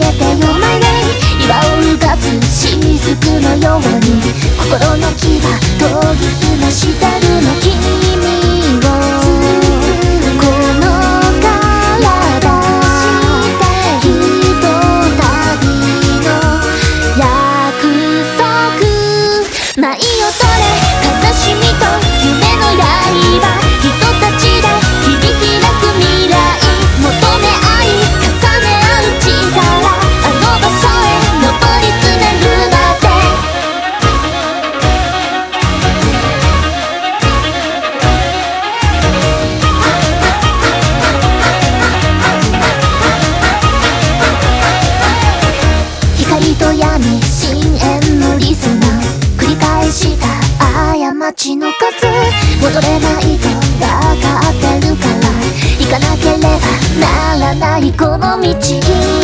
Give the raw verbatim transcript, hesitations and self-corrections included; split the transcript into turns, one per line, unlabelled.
てよ My way 岩をうがつ雫のように心の牙研ぎ澄ましてるの君をこの体ひとたびの約束舞い踊れ悲しみと夢の刃人たちで切り開く未来求め合い重ね合う力あの場所へ登り詰めるまで光と闇深淵のリズム繰り返した過ちの数戻れないと分かってるから行かなければならないこの道